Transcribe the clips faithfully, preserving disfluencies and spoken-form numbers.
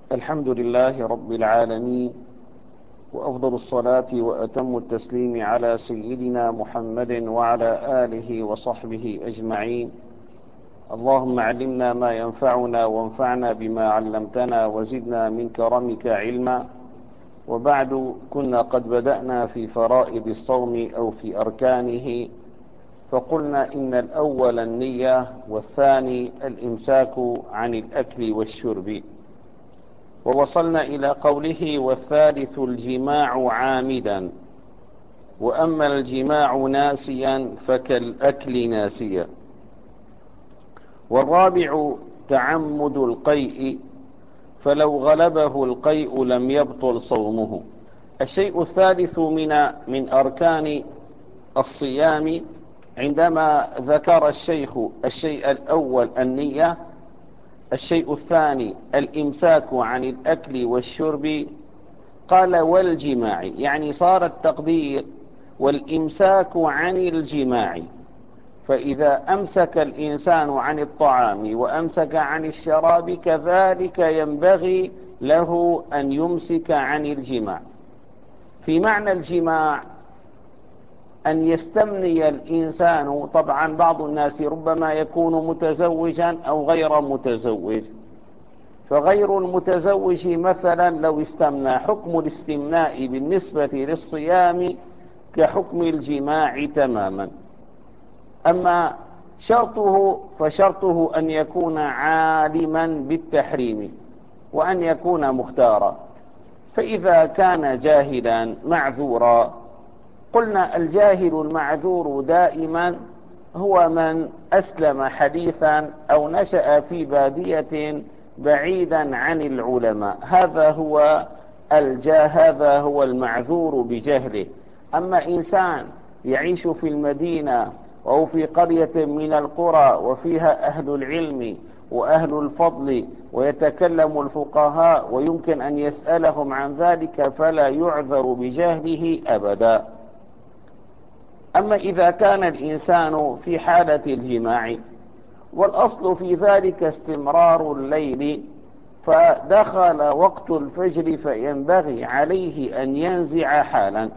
الحمد لله رب العالمين، وأفضل الصلاة وأتم التسليم على سيدنا محمد وعلى آله وصحبه أجمعين. اللهم علمنا ما ينفعنا وانفعنا بما علمتنا وزدنا من كرمك علما. وبعد، كنا قد بدأنا في فرائض الصوم أو في أركانه، فقلنا إن الأول النية، والثاني الإمساك عن الأكل والشرب، ووصلنا إلى قوله: والثالث الجماع عامدا، وأما الجماع ناسيا فكالأكل ناسيا. والرابع تعمد القيء، فلو غلبه القيء لم يبطل صومه. الشيء الثالث من من أركان الصيام، عندما ذكر الشيخ الشيء الأول النية، الشيء الثاني الإمساك عن الأكل والشرب، قال والجماع، يعني صار التقدير والإمساك عن الجماع. فإذا أمسك الإنسان عن الطعام وأمسك عن الشراب، كذلك ينبغي له أن يمسك عن الجماع. في معنى الجماع أن يستمني الإنسان، طبعا بعض الناس ربما يكون متزوجا أو غير متزوج، فغير المتزوج مثلا لو استمنى، حكم الاستمناء بالنسبة للصيام كحكم الجماع تماما. أما شرطه فشرطه أن يكون عالما بالتحريم وأن يكون مختارا. فإذا كان جاهلا معذورا، قلنا الجاهل المعذور دائما هو من أسلم حديثا أو نشأ في بادية بعيدا عن العلماء، هذا هو الجاه هذا هو المعذور بجهله. أما إنسان يعيش في المدينة أو في قرية من القرى وفيها أهل العلم وأهل الفضل ويتكلم الفقهاء ويمكن أن يسألهم عن ذلك، فلا يعذر بجهله أبدا. أما إذا كان الإنسان في حالة الجماع، والأصل في ذلك استمرار الليل، فدخل وقت الفجر فينبغي عليه أن ينزع حالا،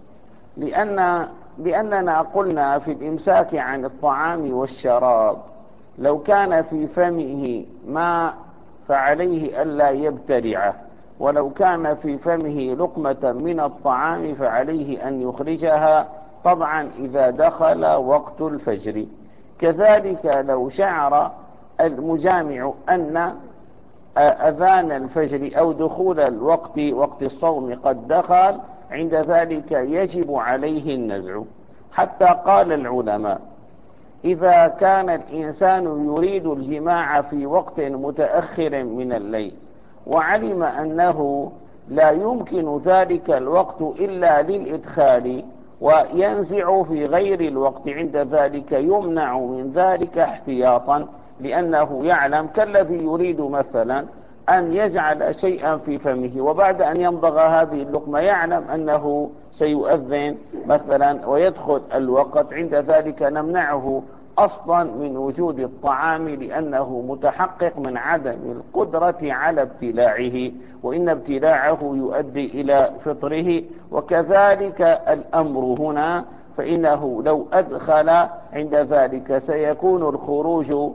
لأن لأننا قلنا في الإمساك عن الطعام والشراب: لو كان في فمه ماء فعليه ألا يبتلعه، ولو كان في فمه لقمة من الطعام فعليه أن يخرجها، طبعا إذا دخل وقت الفجر. كذلك لو شعر المجامع أن أذان الفجر أو دخول الوقت وقت الصوم قد دخل، عند ذلك يجب عليه النزع. حتى قال العلماء: إذا كان الإنسان يريد الجماع في وقت متأخر من الليل وعلم أنه لا يمكن ذلك الوقت إلا للإدخال وينزع في غير الوقت، عند ذلك يمنع من ذلك احتياطا، لأنه يعلم، كالذي يريد مثلا أن يجعل شيئا في فمه وبعد أن يمضغ هذه اللقمة يعلم أنه سيؤذن مثلا ويدخل الوقت، عند ذلك نمنعه أصلا من وجود الطعام، لأنه متحقق من عدم القدرة على ابتلاعه، وإن ابتلاعه يؤدي إلى فطره. وكذلك الأمر هنا، فإنه لو أدخل عند ذلك سيكون الخروج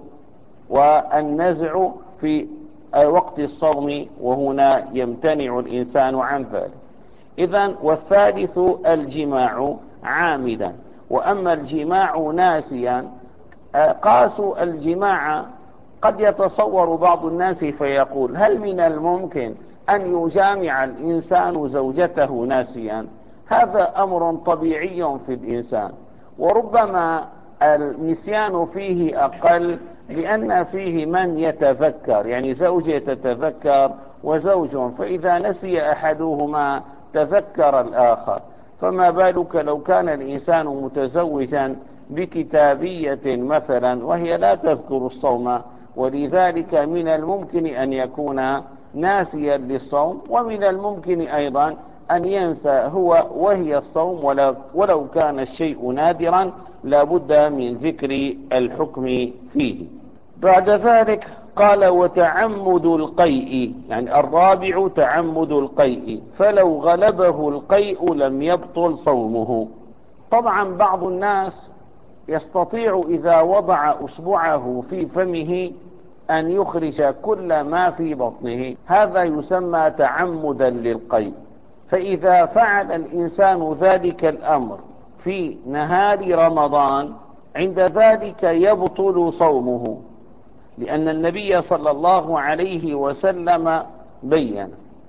والنزع في وقت الصوم، وهنا يمتنع الإنسان عن ذلك. إذن والثالث الجماع عامدا، وأما الجماع ناسيا، قاسوا الجماع. قد يتصور بعض الناس فيقول: هل من الممكن أن يجامع الإنسان زوجته ناسيا؟ هذا أمر طبيعي في الإنسان، وربما النسيان فيه أقل، لأن فيه من يتذكر، يعني زوجة تتذكر وزوج، فإذا نسي أحدهما تذكر الآخر. فما بالك لو كان الإنسان متزوجا بكتابية مثلا وهي لا تذكر الصوم؟ ولذلك من الممكن أن يكون ناسيا للصوم، ومن الممكن أيضا أن ينسى هو وهي الصوم، ولو كان الشيء نادرا لا بد من ذكر الحكم فيه. بعد ذلك قال وتعمد القيء، يعني الرابع تعمد القيء، فلو غلبه القيء لم يبطل صومه. طبعا بعض الناس يستطيع إذا وضع أصبعه في فمه أن يخرج كل ما في بطنه، هذا يسمى تعمدا للقيء. فإذا فعل الإنسان ذلك الأمر في نهار رمضان عند ذلك يبطل صومه، لأن النبي صلى الله عليه وسلم بين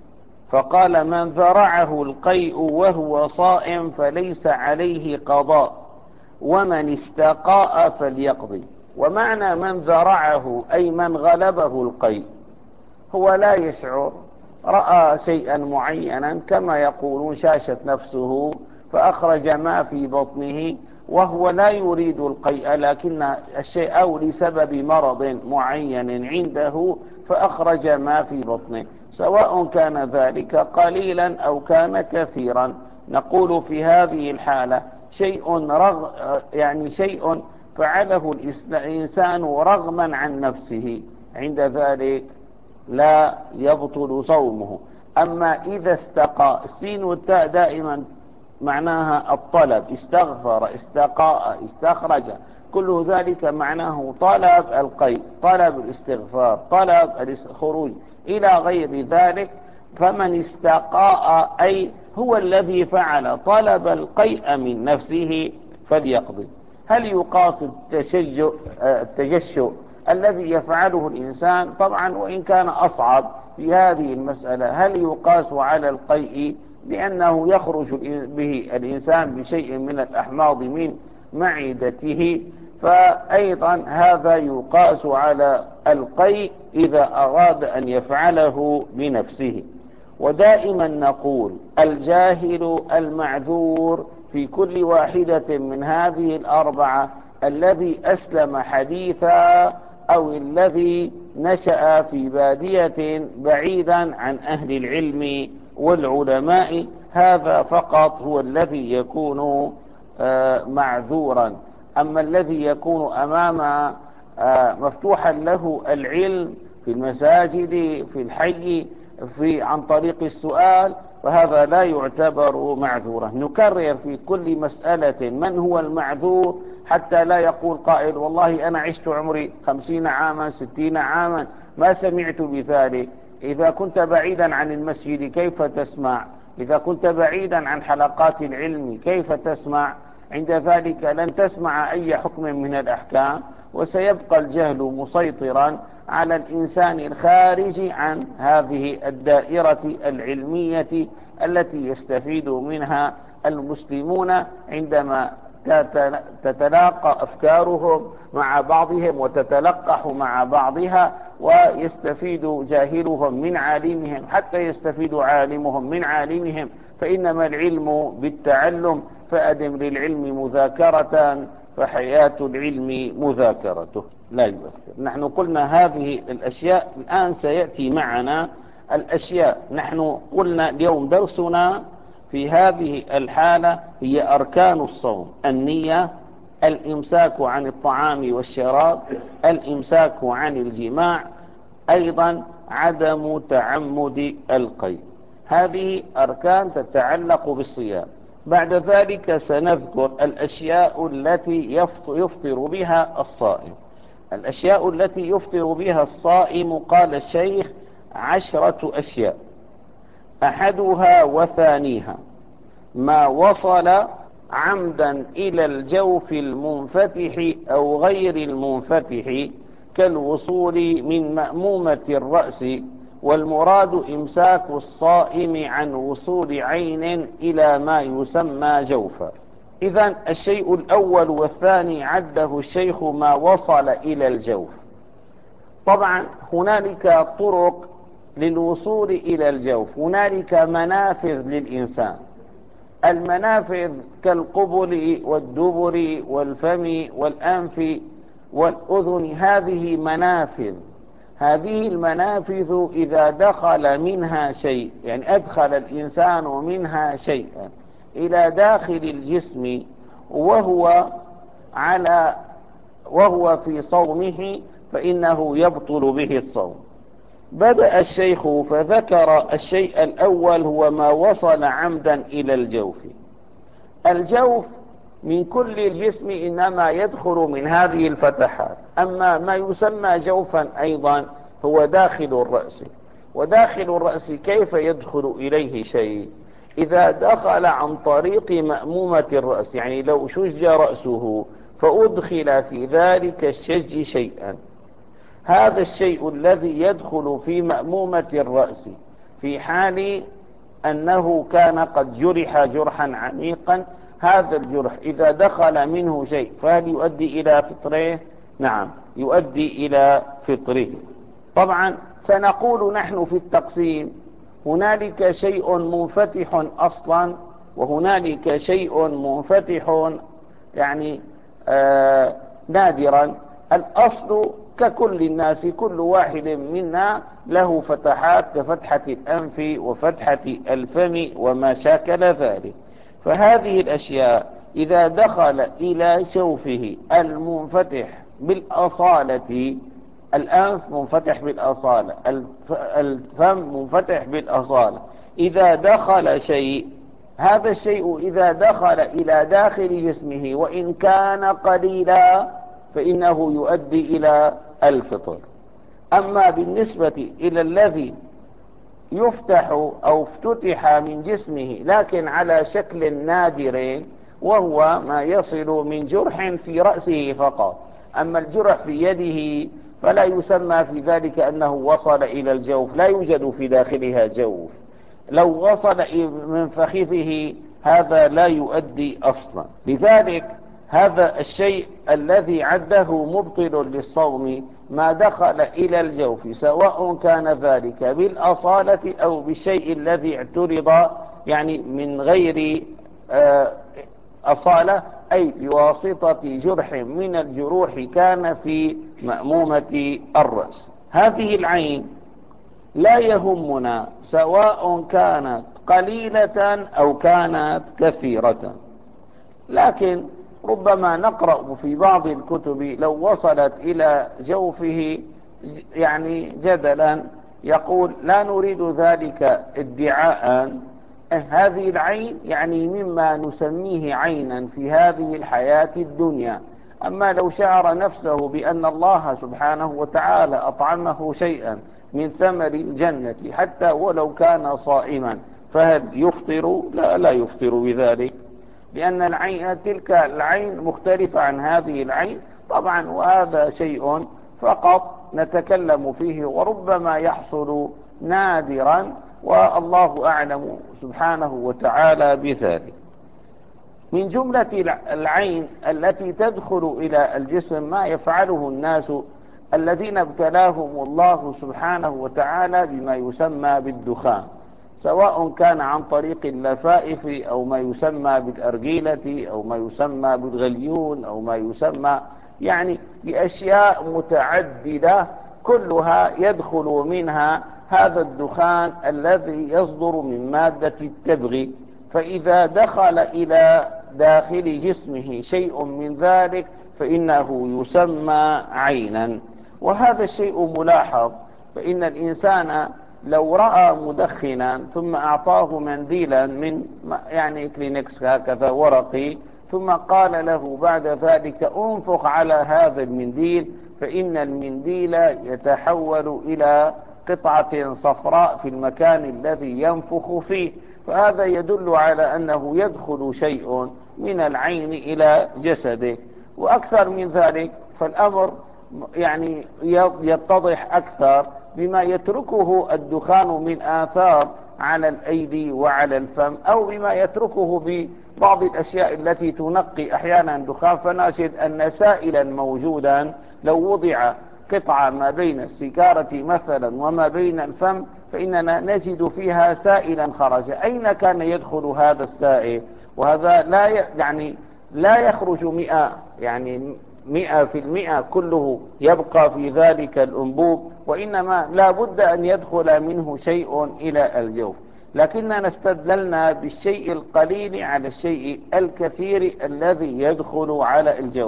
فقال من ذرعه القيء وهو صائم فليس عليه قضاء ومن استقاء فليقضي. ومعنى من ذرعه أي من غلبه القيء، هو لا يشعر، رأى شيئا معينا كما يقولون شاشت نفسه فأخرج ما في بطنه وهو لا يريد القيء، لكن الشيء أو لسبب مرض معين عنده فأخرج ما في بطنه، سواء كان ذلك قليلا أو كان كثيرا. نقول في هذه الحالة شيء رغ يعني شيء فعله الإنسان رغما عن نفسه، عند ذلك لا يبطل صومه. أما إذا استقى، السين والتاء دائما معناها الطلب، استغفر، استقاء، استخرج، كل ذلك معناه طلب القيء، طلب الاستغفار، طلب الخروج إلى غير ذلك. فمن استقاء أي هو الذي فعل طلب القيء من نفسه فليقضي. هل يقاس التشجع التجشؤ الذي يفعله الإنسان؟ طبعا وإن كان أصعب في هذه المسألة، هل يقاس على القيء لأنه يخرج به الإنسان بشيء من الأحماض من معدته؟ فأيضا هذا يقاس على القيء إذا أراد أن يفعله بنفسه. ودائما نقول الجاهل المعذور في كل واحدة من هذه الأربعة، الذي أسلم حديثا أو الذي نشأ في بادية بعيدا عن أهل العلم والعلماء، هذا فقط هو الذي يكون معذورا. أما الذي يكون أمام مفتوحا له العلم في المساجد في الحي في عن طريق السؤال، فهذا لا يعتبر معذورا. نكرر في كل مسألة من هو المعذور حتى لا يقول قائل والله أنا عشت عمري خمسين عاما ستين عاما ما سمعت بذلك. إذا كنت بعيدا عن المسجد كيف تسمع؟ إذا كنت بعيدا عن حلقات العلم كيف تسمع؟ عند ذلك لن تسمع أي حكم من الأحكام، وسيبقى الجهل مسيطرا على الإنسان الخارج عن هذه الدائرة العلمية التي يستفيد منها المسلمون عندما تتلاقى أفكارهم مع بعضهم وتتلقح مع بعضها، ويستفيد جاهلهم من عالمهم حتى يستفيد عالمهم من عالمهم. فإنما العلم بالتعلم، فأدم للعلم مذاكرة فحياة العلم مذاكرته. لا يؤثر. نحن قلنا هذه الأشياء، الآن سيأتي معنا الأشياء. نحن قلنا اليوم درسنا في هذه الحالة هي أركان الصوم: النية، الإمساك عن الطعام والشراب، الإمساك عن الجماع، أيضا عدم تعمد القيء. هذه أركان تتعلق بالصيام. بعد ذلك سنذكر الأشياء التي يفطر بها الصائم. الأشياء التي يفطر بها الصائم قال الشيخ عشرة أشياء. أحدها وثانيها ما وصل عمدا إلى الجوف المنفتح أو غير المنفتح كالوصول من مأمومة الرأس، والمراد إمساك الصائم عن وصول عين إلى ما يسمى جوفا. إذن الشيء الأول والثاني عده الشيخ ما وصل إلى الجوف. طبعا هنالك طرق للوصول إلى الجوف، هنالك منافذ للإنسان. المنافذ كالقبل والدبر والفم والأنف والأذن، هذه منافذ. هذه المنافذ إذا دخل منها شيء، يعني أدخل الإنسان منها شيئا إلى داخل الجسم وهو على وهو في صومه، فإنه يبطل به الصوم. بدأ الشيخ فذكر الشيء الأول هو ما وصل عمدا إلى الجوف. الجوف من كل الجسم إنما يدخل من هذه الفتحات، أما ما يسمى جوفا أيضا هو داخل الرأس. وداخل الرأس كيف يدخل إليه شيء؟ إذا دخل عن طريق مأمومة الرأس، يعني لو شج رأسه فأدخل في ذلك الشج شيئا، هذا الشيء الذي يدخل في مأمومة الرأس في حال أنه كان قد جرح جرحا عميقا، هذا الجرح إذا دخل منه شيء فهل يؤدي إلى فطره؟ نعم، يؤدي إلى فطره. طبعا سنقول نحن في التقسيم هنالك شيء منفتح أصلا، وهنالك شيء منفتح يعني آه نادرا. الأصل ككل الناس، كل واحد منا له فتحات كفتحة الأنف وفتحة الفم وما شاكل ذلك. فهذه الأشياء إذا دخل إلى شوفه المنفتح بالأصالة، الأنف منفتح بالأصالة، الفم منفتح بالأصالة، إذا دخل شيء، هذا الشيء إذا دخل إلى داخل جسمه وإن كان قليلا فإنه يؤدي إلى الفطر. أما بالنسبة إلى الذي يفتح أو افتتح من جسمه لكن على شكل نادر، وهو ما يصل من جرح في رأسه فقط، أما الجرح في يده فلا يسمى في ذلك أنه وصل إلى الجوف، لا يوجد في داخلها جوف. لو وصل من فخذه هذا لا يؤدي أصلا. لذلك هذا الشيء الذي عده مبطل للصوم ما دخل إلى الجوف، سواء كان ذلك بالأصالة أو بالشيء الذي اعترض يعني من غير أصالة، أي بواسطة جرح من الجروح كان في مأمومة الرأس. هذه العين لا يهمنا سواء كانت قليلة أو كانت كثيرة، لكن ربما نقرأ في بعض الكتب لو وصلت إلى جوفه يعني جدلا يقول لا نريد ذلك ادعاء، هذه العين يعني مما نسميه عينا في هذه الحياة الدنيا. أما لو شعر نفسه بأن الله سبحانه وتعالى أطعمه شيئا من ثمر الجنة حتى ولو كان صائما فهل يفطر؟ لا لا يفطر بذلك، لأن العين تلك العين مختلفة عن هذه العين طبعا، وهذا شيء فقط نتكلم فيه وربما يحصل نادرا، والله أعلم سبحانه وتعالى بذلك. من جملة العين التي تدخل إلى الجسم ما يفعله الناس الذين ابتلاهم الله سبحانه وتعالى بما يسمى بالدخان، سواء كان عن طريق اللفائف أو ما يسمى بالأرجيلة أو ما يسمى بالغليون أو ما يسمى يعني بأشياء متعددة، كلها يدخل منها هذا الدخان الذي يصدر من مادة التبغ. فإذا دخل إلى داخل جسمه شيء من ذلك فإنه يسمى عينا. وهذا الشيء ملاحظ، فإن الإنسان لو رأى مدخنا ثم أعطاه منديلا من يعني كلينكس هكذا ورقي ثم قال له بعد ذلك انفخ على هذا المنديل، فإن المنديل يتحول إلى قطعة صفراء في المكان الذي ينفخ فيه، فهذا يدل على أنه يدخل شيء من العين إلى جسده. وأكثر من ذلك فالأمر يعني يتضح أكثر بما يتركه الدخان من آثار على الأيدي وعلى الفم، أو بما يتركه ببعض الأشياء التي تنقي أحيانا دخان، فنجد أن سائلا موجودا لو وضع قطعة ما بين السيجارة مثلا وما بين الفم فإننا نجد فيها سائلا خرج. أين كان يدخل هذا السائل؟ وهذا لا يعني لا يخرج مئة يعني مئة في المئة كله يبقى في ذلك الأنبوب، وإنما لا بد أن يدخل منه شيء إلى الجوف. لكننا استدللنا بالشيء القليل على الشيء الكثير الذي يدخل على الجوف.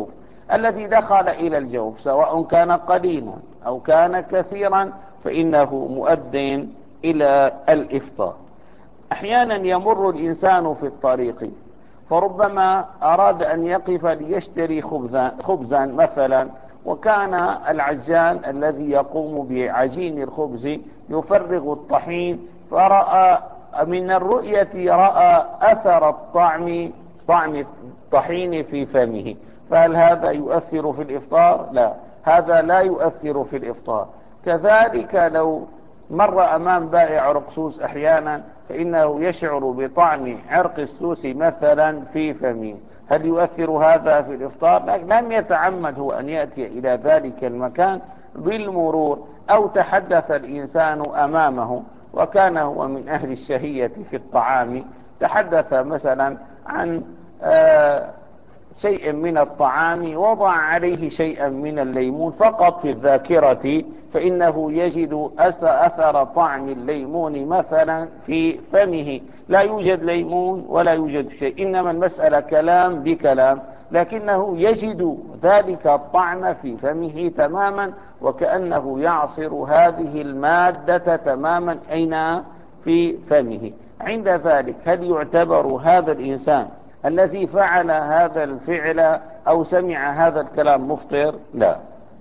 الذي دخل إلى الجوف سواء كان قليلا أو كان كثيرا فإنه مؤد إلى الإفطار. أحيانا يمر الإنسان في الطريق فربما أراد أن يقف ليشتري خبزا, خبزا مثلا، وكان العجال الذي يقوم بعجين الخبز يفرغ الطحين، فرأى من الرؤية رأى أثر الطعم طعم الطحين في فمه، فهل هذا يؤثر في الإفطار؟ لا، هذا لا يؤثر في الإفطار. كذلك لو مر أمام بائع رقصوص أحيانا فإنه يشعر بطعم عرق السوس مثلا في فمه، هل يؤثر هذا في الإفطار؟ لم يتعمد هو أن يأتي إلى ذلك المكان بالمرور، أو تحدث الإنسان أمامه وكان هو من أهل الشهية في الطعام، تحدث مثلا عن آه شيء من الطعام وضع عليه شيئا من الليمون فقط في الذاكرة، فإنه يجد أثر طعم الليمون مثلا في فمه، لا يوجد ليمون ولا يوجد شيء، إنما المسألة كلام بكلام، لكنه يجد ذلك الطعم في فمه تماما، وكأنه يعصر هذه المادة تماما أين في فمه. عند ذلك هل يعتبر هذا الإنسان الذي فعل هذا الفعل أو سمع هذا الكلام مفطر؟ لا.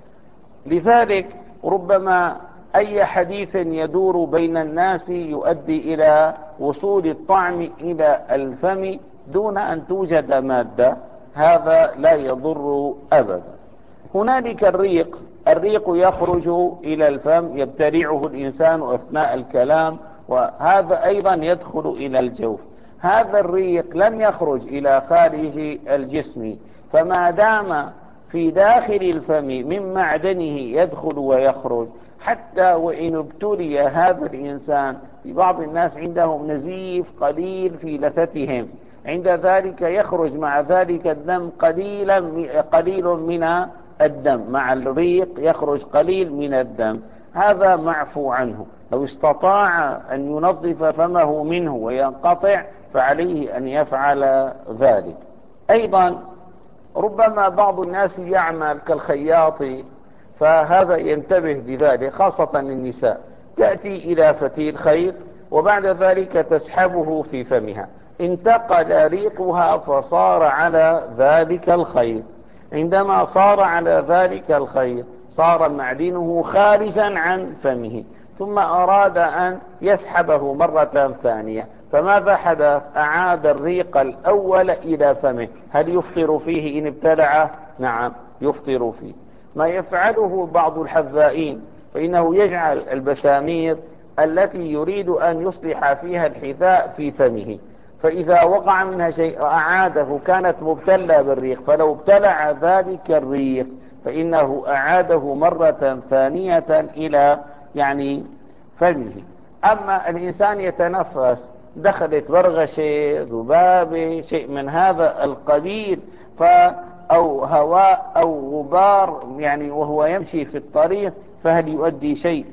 لذلك ربما أي حديث يدور بين الناس يؤدي إلى وصول الطعم إلى الفم دون أن توجد مادة، هذا لا يضر أبدا. هنالك الريق، الريق يخرج إلى الفم يبتلعه الإنسان أثناء الكلام، وهذا أيضا يدخل إلى الجوف. هذا الريق لم يخرج إلى خارج الجسم، فما دام في داخل الفم من معدنه يدخل ويخرج، حتى وإن ابتلي هذا الإنسان، في بعض الناس عندهم نزيف قليل في لثتهم، عند ذلك يخرج مع ذلك الدم قليلا قليل من الدم، مع الريق يخرج قليل من الدم، هذا معفو عنه، لو استطاع أن ينظف فمه منه وينقطع فعليه أن يفعل ذلك. أيضا ربما بعض الناس يعمل كالخياط، فهذا ينتبه لذلك، خاصة النساء، تأتي إلى فتيل خيط وبعد ذلك تسحبه في فمها، انتقل ريقها فصار على ذلك الخيط، عندما صار على ذلك الخيط صار معدنه خارجا عن فمه، ثم أراد أن يسحبه مرة ثانية، فماذا حدث؟ أعاد الريق الأول إلى فمه، هل يفطر فيه إن ابتلعه؟ نعم يفطر فيه. ما يفعله بعض الحذائين فإنه يجعل البسامير التي يريد أن يصلح فيها الحذاء في فمه، فإذا وقع منها شيء أعاده، كانت مبتلة بالريق، فلو ابتلع ذلك الريق فإنه أعاده مرة ثانية إلى يعني فمه. أما الإنسان يتنفس، دخلت برغشة، ذبابة، شيء من هذا القبيل، ف أو هواء أو غبار يعني وهو يمشي في الطريق، فهل يؤدي شيء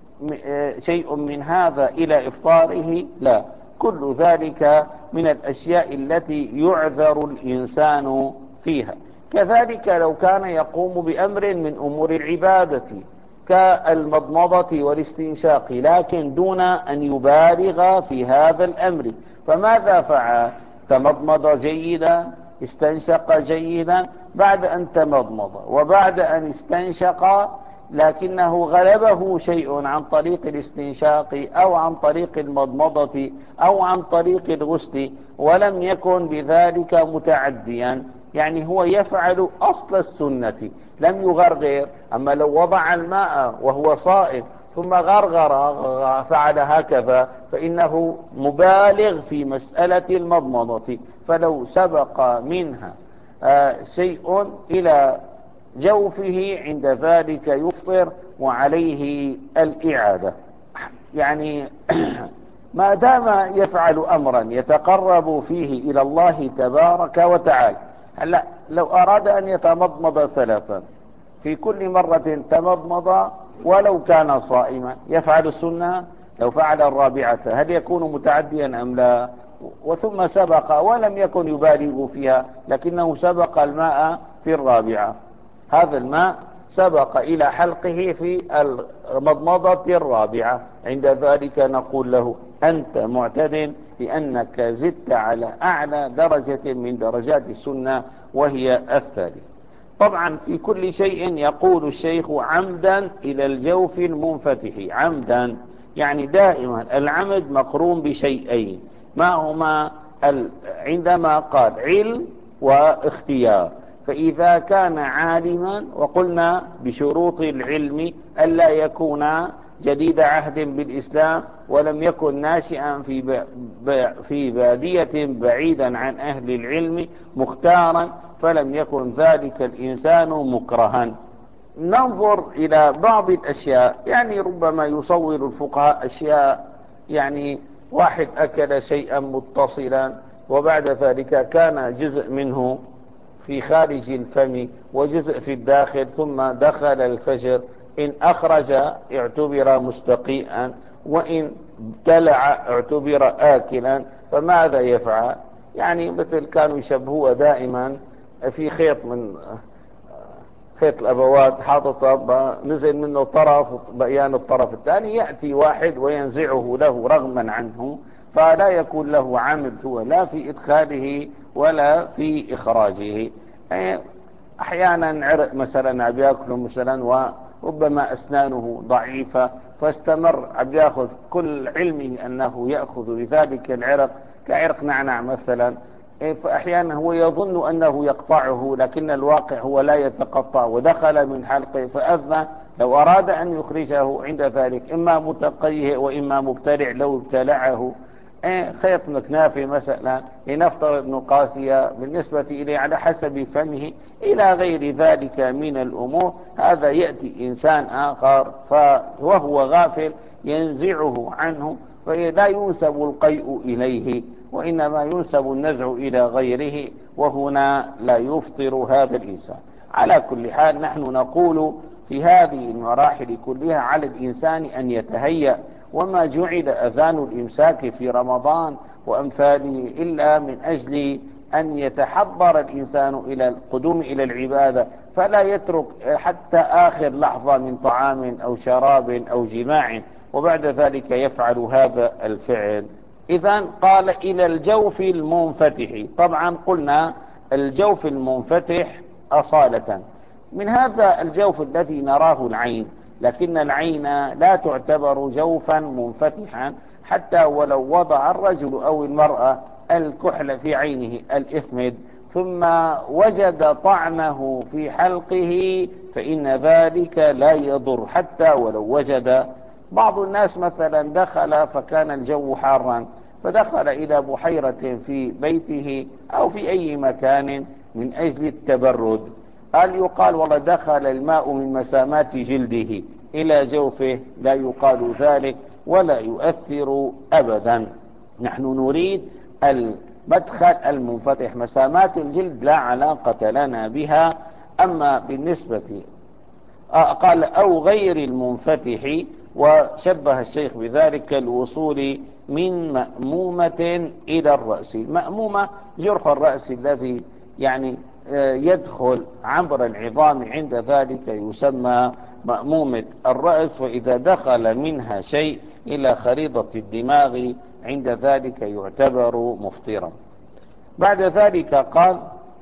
شيء من هذا إلى إفطاره؟ لا، كل ذلك من الأشياء التي يعذر الإنسان فيها. كذلك لو كان يقوم بأمر من أمور العبادة كالمضمضة والاستنشاق، لكن دون أن يبالغ في هذا الأمر، فماذا فعل؟ تمضمض جيدا، استنشق جيدا، بعد أن تمضمض وبعد أن استنشق لكنه غلبه شيء عن طريق الاستنشاق أو عن طريق المضمضة أو عن طريق الغسل، ولم يكن بذلك متعديا، يعني هو يفعل أصل السنة، لم يغرغر. أما لو وضع الماء وهو صائم ثم غرغر فعل هكذا فإنه مبالغ في مسألة المضمضة، فلو سبق منها آه شيء إلى جوفه عند ذلك يفطر وعليه الإعادة. يعني ما دام يفعل أمرا يتقرب فيه إلى الله تبارك وتعالى، هلا لو أراد أن يتمضمض ثلاثا في كل مرة تمضمض ولو كان صائما يفعل السنة، لو فعل الرابعة هل يكون متعديا أم لا؟ وثم سبق ولم يكن يبالغ فيها، لكنه سبق الماء في الرابعة. هذا الماء سبق إلى حلقه في المضمضة الرابعة، عند ذلك نقول له أنت معتد لأنك زدت على أعلى درجة من درجات السنة وهي الثالث. طبعا في كل شيء يقول الشيخ عمدا إلى الجوف المنفتح، عمدا يعني دائما العمد مقرون بشيئين، ما هما عندما قال علم واختيار. فإذا كان عالما، وقلنا بشروط العلم ألا يكون جديد عهد بالإسلام ولم يكن ناشئا في في بادية بعيدا عن أهل العلم مختارا، فلم يكن ذلك الإنسان مكرها. ننظر إلى بعض الأشياء، يعني ربما يصور الفقهاء أشياء، يعني واحد أكل شيئا متصلا وبعد ذلك كان جزء منه في خارج الفم وجزء في الداخل، ثم دخل الفجر، إن أخرج اعتبر مستقيئا وإن ابتلع اعتبر آكلا، فماذا يفعل؟ يعني مثل كانوا يشبهوه دائما في خيط من خيط الأبوات حاطط نزل منه طرف بقيان الطرف الثاني، يأتي واحد وينزعه له رغما عنه، فلا يكون له عمد هو لا في إدخاله ولا في إخراجه. أحيانا عرق مثلا عم يأكله مثلا وربما أسنانه ضعيفة، فاستمر عم يأخذ كل علمه أنه يأخذ بذلك العرق كعرق نعنع مثلا، فأحيانا هو يظن أنه يقطعه لكن الواقع هو لا يتقطع ودخل من حلقه فأذى. لو أراد أن يخرجه عند ذلك إما متقيه وإما مبتلع، لو ابتلعه خيط مكنافي مثلا لنفترض أنه قاسية بالنسبة إليه على حسب فمه إلى غير ذلك من الأمور، هذا يأتي إنسان آخر وهو غافل ينزعه عنه، فلا ينسب القيء إليه وإنما ينسب النزع إلى غيره، وهنا لا يفطر هذا الإنسان. على كل حال نحن نقول في هذه المراحل كلها على الإنسان أن يتهيأ، وما جعل أذان الإمساك في رمضان وأمثاله إلا من أجل أن يتحضر الإنسان إلى القدوم إلى العبادة، فلا يترك حتى آخر لحظة من طعام أو شراب أو جماع وبعد ذلك يفعل هذا الفعل. إذن قال إلى الجوف المنفتح. طبعا قلنا الجوف المنفتح أصالة من هذا الجوف الذي نراه العين، لكن العين لا تعتبر جوفا منفتحا حتى ولو وضع الرجل أو المرأة الكحل في عينه الإثمد ثم وجد طعمه في حلقه فإن ذلك لا يضر حتى ولو وجد. بعض الناس مثلا دخل فكان الجو حارا فدخل إلى بحيرة في بيته أو في أي مكان من أجل التبرد، هل يقال والله دخل الماء من مسامات جلده إلى جوفه؟ لا يقال ذلك ولا يؤثر أبدا. نحن نريد المدخل المنفتح، مسامات الجلد لا علاقة لنا بها. أما بالنسبة قال أو غير المنفتح، وشبه الشيخ بذلك الوصول من مأمومة إلى الرأس. مأمومة جرح الرأس الذي يعني يدخل عبر العظام، عند ذلك يسمى مأمومة الرأس، وإذا دخل منها شيء إلى خريطة الدماغ عند ذلك يعتبر مفطرا. بعد ذلك قال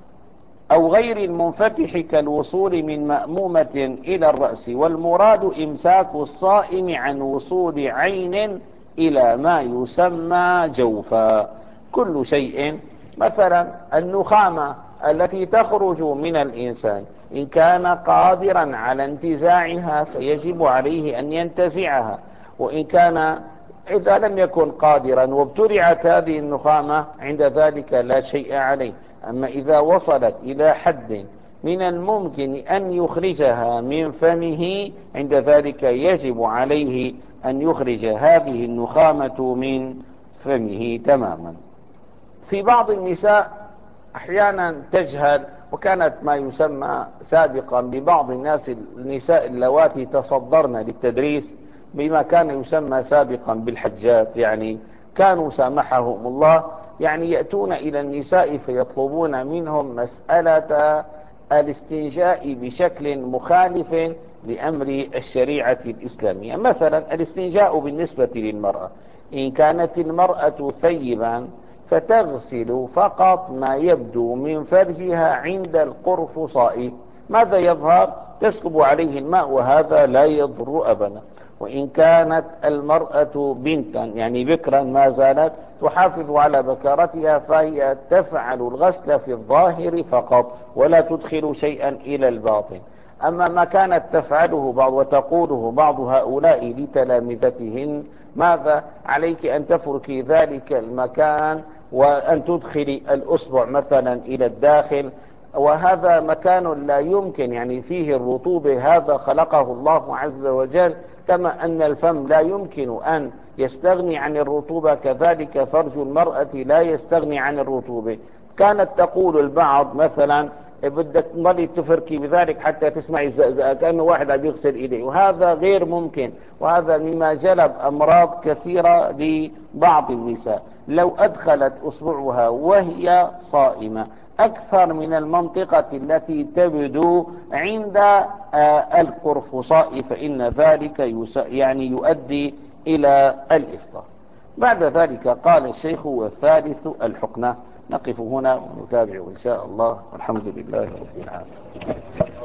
أو غير المنفتح كالوصول من مأمومة إلى الرأس، والمراد إمساك الصائم عن وصول عين إلى ما يسمى جوفا. كل شيء مثلا النخامة التي تخرج من الإنسان إن كان قادرا على انتزاعها فيجب عليه أن ينتزعها، وإن كان إذا لم يكن قادرا وابتلعت هذه النخامة عند ذلك لا شيء عليه. أما إذا وصلت إلى حد من الممكن أن يخرجها من فمه عند ذلك يجب عليه أن يخرج هذه النخامة من فمه تماما. في بعض النساء أحيانا تجهل، وكانت ما يسمى سابقا ببعض الناس النساء اللواتي تصدرن للتدريس بما كان يسمى سابقا بالحجات، يعني كانوا سامحهم الله يعني يأتون إلى النساء فيطلبون منهم مسألة الاستنجاء بشكل مخالف لأمر الشريعة الإسلامية. مثلا الاستنجاء بالنسبة للمرأة، إن كانت المرأة ثيبا فتغسل فقط ما يبدو من فرجها عند القرفصاء، ماذا يظهر؟ تسكب عليه الماء وهذا لا يضر أبدا. وإن كانت المرأة بنتا يعني بكرا ما زالت تحافظ على بكارتها فهي تفعل الغسل في الظاهر فقط ولا تدخل شيئا إلى الباطن. أما ما كانت تفعله بعض وتقوله بعض هؤلاء لتلامذتهن، ماذا عليك أن تفركي ذلك المكان وأن تدخلي الأصبع مثلا إلى الداخل، وهذا مكان لا يمكن يعني فيه الرطوبة، هذا خلقه الله عز وجل، كما أن الفم لا يمكن أن يستغني عن الرطوبة كذلك فرج المرأة لا يستغني عن الرطوبة. كانت تقول البعض مثلا بدك تضلي تفركي بذلك حتى تسمعي الزقزقة كأنه واحد عم يغسل إيديه، وهذا غير ممكن، وهذا مما جلب أمراض كثيرة لبعض النساء. لو أدخلت أصبعها وهي صائمة أكثر من المنطقة التي تبدو عند القرفصاء فإن ذلك يعني يؤدي إلى الإفطار. بعد ذلك قال الشيخ: والثالث الحقنة. نقف هنا ونتابع إن شاء الله، والحمد لله رب العالمين.